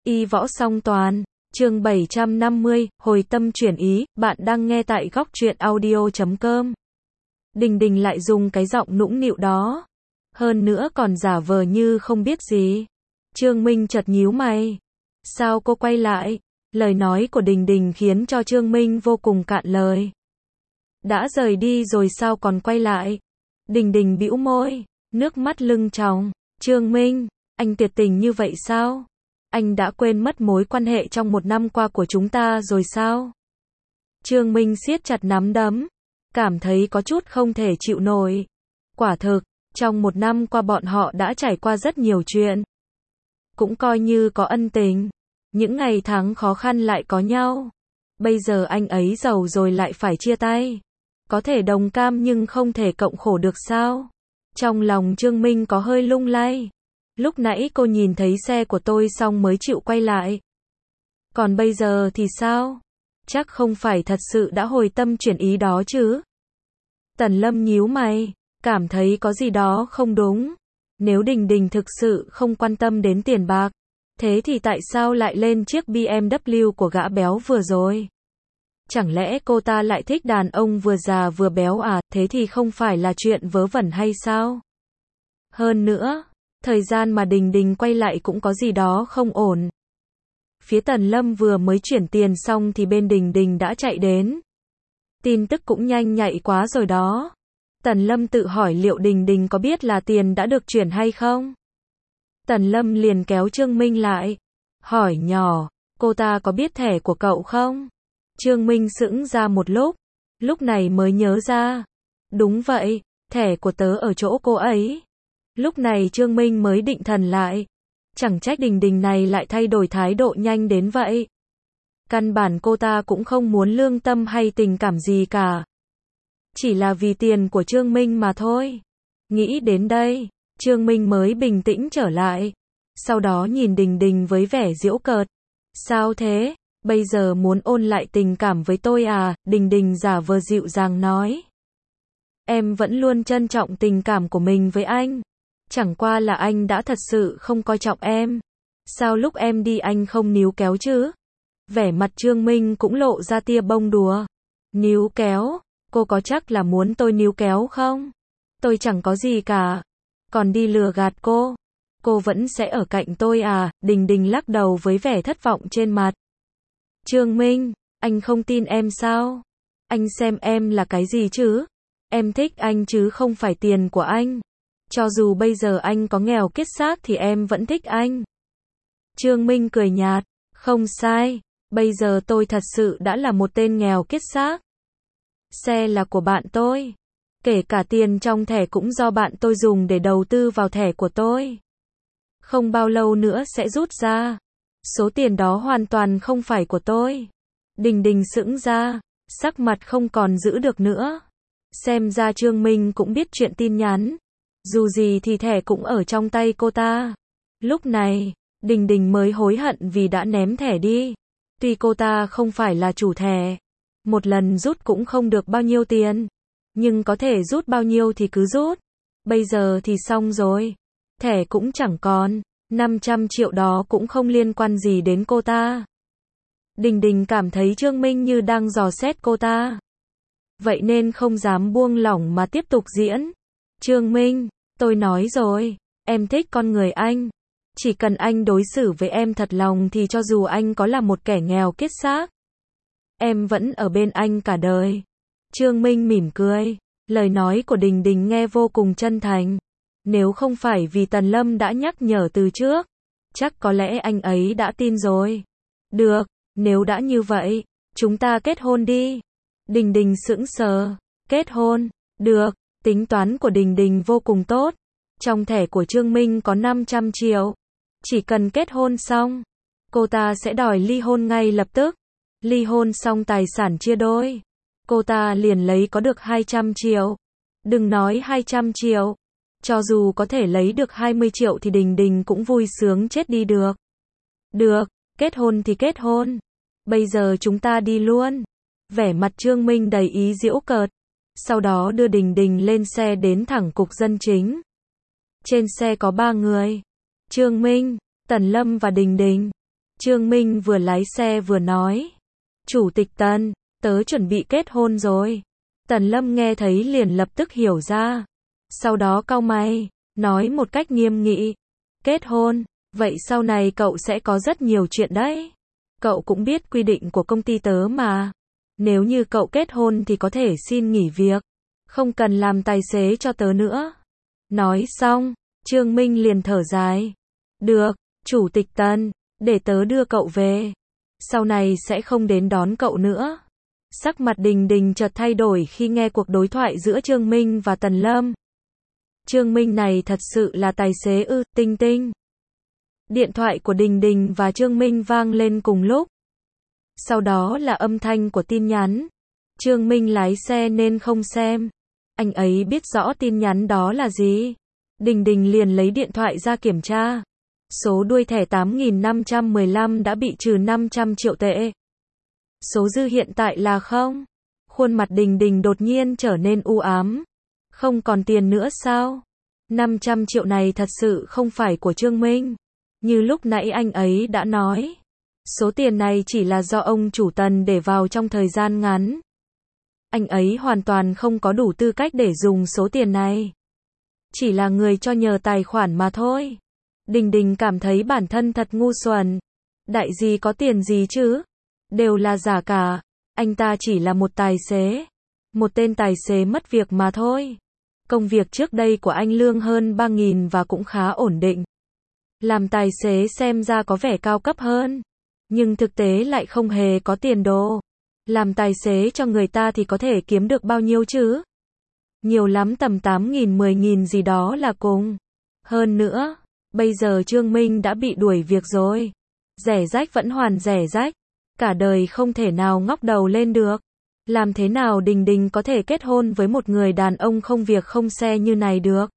Y võ song toàn, chương 750, hồi tâm chuyển ý, bạn đang nghe tại góc truyện audio.com. Đình Đình lại dùng cái giọng nũng nịu đó. Hơn nữa còn giả vờ như không biết gì. Trương Minh chợt nhíu mày. Sao cô quay lại? Lời nói của Đình Đình khiến cho Trương Minh vô cùng cạn lời. Đã rời đi rồi sao còn quay lại? Đình Đình bĩu môi, nước mắt lưng tròng. Trương Minh, anh tuyệt tình như vậy sao? Anh đã quên mất mối quan hệ trong 1 năm qua của chúng ta rồi sao? Trương Minh siết chặt nắm đấm, cảm thấy có chút không thể chịu nổi. Quả thực, trong 1 năm qua bọn họ đã trải qua rất nhiều chuyện. Cũng coi như có ân tình. Những ngày tháng khó khăn lại có nhau. Bây giờ anh ấy giàu rồi lại phải chia tay. Có thể đồng cam nhưng không thể cộng khổ được sao? Trong lòng Trương Minh có hơi lung lay. Lúc nãy cô nhìn thấy xe của tôi xong mới chịu quay lại. Còn bây giờ thì sao? Chắc không phải thật sự đã hồi tâm chuyển ý đó chứ? Tần Lâm nhíu mày, cảm thấy có gì đó không đúng. Nếu Đình Đình thực sự không quan tâm đến tiền bạc, thế thì tại sao lại lên chiếc BMW của gã béo vừa rồi? Chẳng lẽ cô ta lại thích đàn ông vừa già vừa béo à? Thế thì không phải là chuyện vớ vẩn hay sao? Hơn nữa, thời gian mà Đình Đình quay lại cũng có gì đó không ổn. Phía Tần Lâm vừa mới chuyển tiền xong thì bên Đình Đình đã chạy đến. Tin tức cũng nhanh nhạy quá rồi đó. Tần Lâm tự hỏi liệu Đình Đình có biết là tiền đã được chuyển hay không? Tần Lâm liền kéo Trương Minh lại, hỏi nhỏ, cô ta có biết thẻ của cậu không? Trương Minh sững ra một lúc này mới nhớ ra. Đúng vậy, thẻ của tớ ở chỗ cô ấy. Lúc này Trương Minh mới định thần lại. Chẳng trách Đình Đình này lại thay đổi thái độ nhanh đến vậy. Căn bản cô ta cũng không muốn lương tâm hay tình cảm gì cả. Chỉ là vì tiền của Trương Minh mà thôi. Nghĩ đến đây, Trương Minh mới bình tĩnh trở lại. Sau đó nhìn Đình Đình với vẻ giễu cợt. Sao thế? Bây giờ muốn ôn lại tình cảm với tôi à? Đình Đình giả vờ dịu dàng nói. Em vẫn luôn trân trọng tình cảm của mình với anh. Chẳng qua là anh đã thật sự không coi trọng em. Sao lúc em đi anh không níu kéo chứ? Vẻ mặt Trương Minh cũng lộ ra tia bông đùa. Níu kéo? Cô có chắc là muốn tôi níu kéo không? Tôi chẳng có gì cả. Còn đi lừa gạt cô? Cô vẫn sẽ ở cạnh tôi à? Đình Đình lắc đầu với vẻ thất vọng trên mặt. Trương Minh, anh không tin em sao? Anh xem em là cái gì chứ? Em thích anh chứ không phải tiền của anh. Cho dù bây giờ anh có nghèo kiết xác thì em vẫn thích anh. Trương Minh cười nhạt, không sai, bây giờ tôi thật sự đã là một tên nghèo kiết xác. Xe là của bạn tôi. Kể cả tiền trong thẻ cũng do bạn tôi dùng để đầu tư vào thẻ của tôi. Không bao lâu nữa sẽ rút ra. Số tiền đó hoàn toàn không phải của tôi. Đình Đình sững ra, sắc mặt không còn giữ được nữa. Xem ra Trương Minh cũng biết chuyện tin nhắn. Dù gì thì thẻ cũng ở trong tay cô ta. Lúc này, Đình Đình mới hối hận vì đã ném thẻ đi. Tuy cô ta không phải là chủ thẻ, một lần rút cũng không được bao nhiêu tiền, nhưng có thể rút bao nhiêu thì cứ rút. Bây giờ thì xong rồi. Thẻ cũng chẳng còn, 500 triệu đó cũng không liên quan gì đến cô ta. Đình Đình cảm thấy Trương Minh như đang dò xét cô ta. Vậy nên không dám buông lỏng mà tiếp tục diễn. Trương Minh, tôi nói rồi, em thích con người anh. Chỉ cần anh đối xử với em thật lòng thì cho dù anh có là một kẻ nghèo kiết xác, em vẫn ở bên anh cả đời. Trương Minh mỉm cười. Lời nói của Đình Đình nghe vô cùng chân thành. Nếu không phải vì Tần Lâm đã nhắc nhở từ trước, chắc có lẽ anh ấy đã tin rồi. Được, nếu đã như vậy, chúng ta kết hôn đi. Đình Đình sững sờ. Kết hôn? Được. Tính toán của Đình Đình vô cùng tốt. Trong thẻ của Trương Minh có 500 triệu. Chỉ cần kết hôn xong, cô ta sẽ đòi ly hôn ngay lập tức. Ly hôn xong tài sản chia đôi. Cô ta liền lấy có được 200 triệu. Đừng nói 200 triệu. Cho dù có thể lấy được 20 triệu thì Đình Đình cũng vui sướng chết đi được. Được, kết hôn thì kết hôn. Bây giờ chúng ta đi luôn. Vẻ mặt Trương Minh đầy ý giễu cợt. Sau đó đưa Đình Đình lên xe đến thẳng cục dân chính. Trên xe có 3 người. Trương Minh, Tần Lâm và Đình Đình. Trương Minh vừa lái xe vừa nói. Chủ tịch Tần, tớ chuẩn bị kết hôn rồi. Tần Lâm nghe thấy liền lập tức hiểu ra. Sau đó cau mày, nói một cách nghiêm nghị. Kết hôn, vậy sau này cậu sẽ có rất nhiều chuyện đấy. Cậu cũng biết quy định của công ty tớ mà. Nếu như cậu kết hôn thì có thể xin nghỉ việc. Không cần làm tài xế cho tớ nữa. Nói xong, Trương Minh liền thở dài. Được, Chủ tịch Tần, để tớ đưa cậu về. Sau này sẽ không đến đón cậu nữa. Sắc mặt Đình Đình chợt thay đổi khi nghe cuộc đối thoại giữa Trương Minh và Tần Lâm. Trương Minh này thật sự là tài xế ư? Tinh Tinh. Điện thoại của Đình Đình và Trương Minh vang lên cùng lúc. Sau đó là âm thanh của tin nhắn. Trương Minh lái xe nên không xem. Anh ấy biết rõ tin nhắn đó là gì. Đình Đình liền lấy điện thoại ra kiểm tra. Số đuôi thẻ 8515 đã bị trừ 500 triệu tệ. Số dư hiện tại là không. Khuôn mặt Đình Đình đột nhiên trở nên u ám. Không còn tiền nữa sao? 500 triệu này thật sự không phải của Trương Minh. Như lúc nãy anh ấy đã nói. Số tiền này chỉ là do ông chủ Tần để vào trong thời gian ngắn. Anh ấy hoàn toàn không có đủ tư cách để dùng số tiền này. Chỉ là người cho nhờ tài khoản mà thôi. Đình Đình cảm thấy bản thân thật ngu xuẩn. Đại gì có tiền gì chứ? Đều là giả cả. Anh ta chỉ là một tài xế. Một tên tài xế mất việc mà thôi. Công việc trước đây của anh lương hơn 3.000 và cũng khá ổn định. Làm tài xế xem ra có vẻ cao cấp hơn. Nhưng thực tế lại không hề có tiền đồ. Làm tài xế cho người ta thì có thể kiếm được bao nhiêu chứ? Nhiều lắm tầm 8.000 10.000 gì đó là cùng. Hơn nữa, bây giờ Trương Minh đã bị đuổi việc rồi. Rẻ rách vẫn hoàn rẻ rách. Cả đời không thể nào ngóc đầu lên được. Làm thế nào Đình Đình có thể kết hôn với một người đàn ông không việc không xe như này được?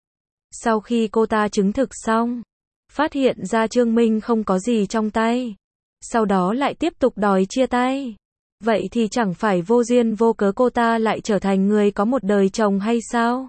Sau khi cô ta chứng thực xong, phát hiện ra Trương Minh không có gì trong tay. Sau đó lại tiếp tục đòi chia tay. Vậy thì chẳng phải vô duyên vô cớ cô ta lại trở thành người có một đời chồng hay sao?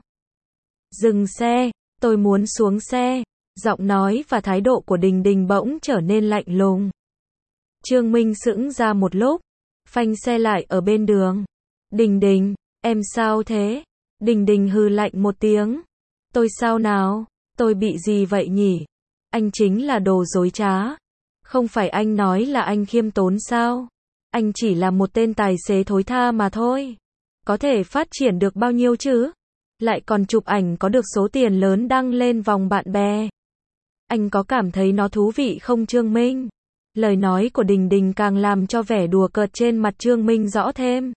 Dừng xe, tôi muốn xuống xe. Giọng nói và thái độ của Đình Đình bỗng trở nên lạnh lùng. Trương Minh sững ra một lúc, phanh xe lại ở bên đường. Đình Đình, em sao thế? Đình Đình hừ lạnh một tiếng. Tôi sao nào? Tôi bị gì vậy nhỉ? Anh chính là đồ dối trá. Không phải anh nói là anh khiêm tốn sao? Anh chỉ là một tên tài xế thối tha mà thôi. Có thể phát triển được bao nhiêu chứ? Lại còn chụp ảnh có được số tiền lớn đăng lên vòng bạn bè. Anh có cảm thấy nó thú vị không Trương Minh? Lời nói của Đình Đình càng làm cho vẻ đùa cợt trên mặt Trương Minh rõ thêm.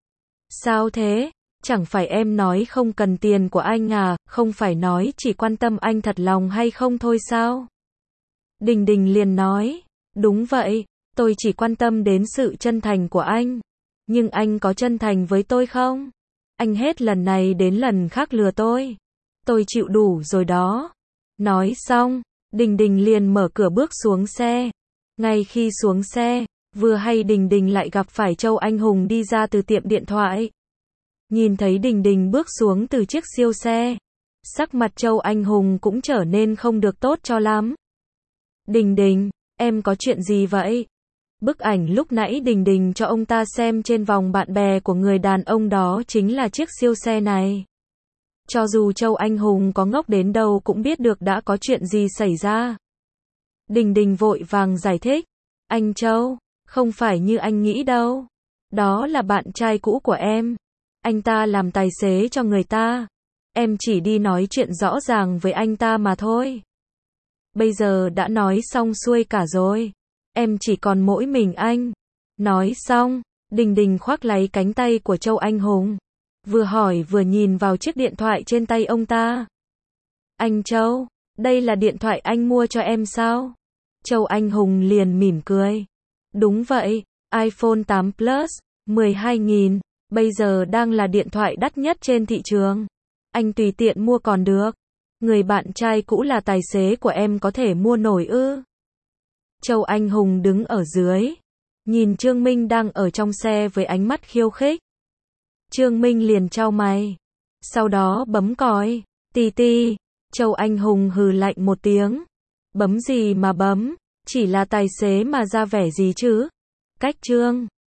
Sao thế? Chẳng phải em nói không cần tiền của anh à, không phải nói chỉ quan tâm anh thật lòng hay không thôi sao? Đình Đình liền nói, đúng vậy, tôi chỉ quan tâm đến sự chân thành của anh. Nhưng anh có chân thành với tôi không? Anh hết lần này đến lần khác lừa tôi. Tôi chịu đủ rồi đó. Nói xong, Đình Đình liền mở cửa bước xuống xe. Ngay khi xuống xe, vừa hay Đình Đình lại gặp phải Châu Anh Hùng đi ra từ tiệm điện thoại. Nhìn thấy Đình Đình bước xuống từ chiếc siêu xe, sắc mặt Châu Anh Hùng cũng trở nên không được tốt cho lắm. Đình Đình, em có chuyện gì vậy? Bức ảnh lúc nãy Đình Đình cho ông ta xem trên vòng bạn bè của người đàn ông đó chính là chiếc siêu xe này. Cho dù Châu Anh Hùng có ngốc đến đâu cũng biết được đã có chuyện gì xảy ra. Đình Đình vội vàng giải thích. Anh Châu, không phải như anh nghĩ đâu. Đó là bạn trai cũ của em. Anh ta làm tài xế cho người ta. Em chỉ đi nói chuyện rõ ràng với anh ta mà thôi. Bây giờ đã nói xong xuôi cả rồi. Em chỉ còn mỗi mình anh. Nói xong, Đình Đình khoác lấy cánh tay của Châu Anh Hùng. Vừa hỏi vừa nhìn vào chiếc điện thoại trên tay ông ta. Anh Châu, đây là điện thoại anh mua cho em sao? Châu Anh Hùng liền mỉm cười. Đúng vậy, iPhone 8 Plus, 12.000, bây giờ đang là điện thoại đắt nhất trên thị trường. Anh tùy tiện mua còn được. Người bạn trai cũ là tài xế của em có thể mua nổi ư? Châu Anh Hùng đứng ở dưới, nhìn Trương Minh đang ở trong xe với ánh mắt khiêu khích. Trương Minh liền chau mày, sau đó bấm còi. Ti ti. Châu Anh Hùng hừ lạnh một tiếng. Bấm gì mà bấm? Chỉ là tài xế mà ra vẻ gì chứ? Cách Trương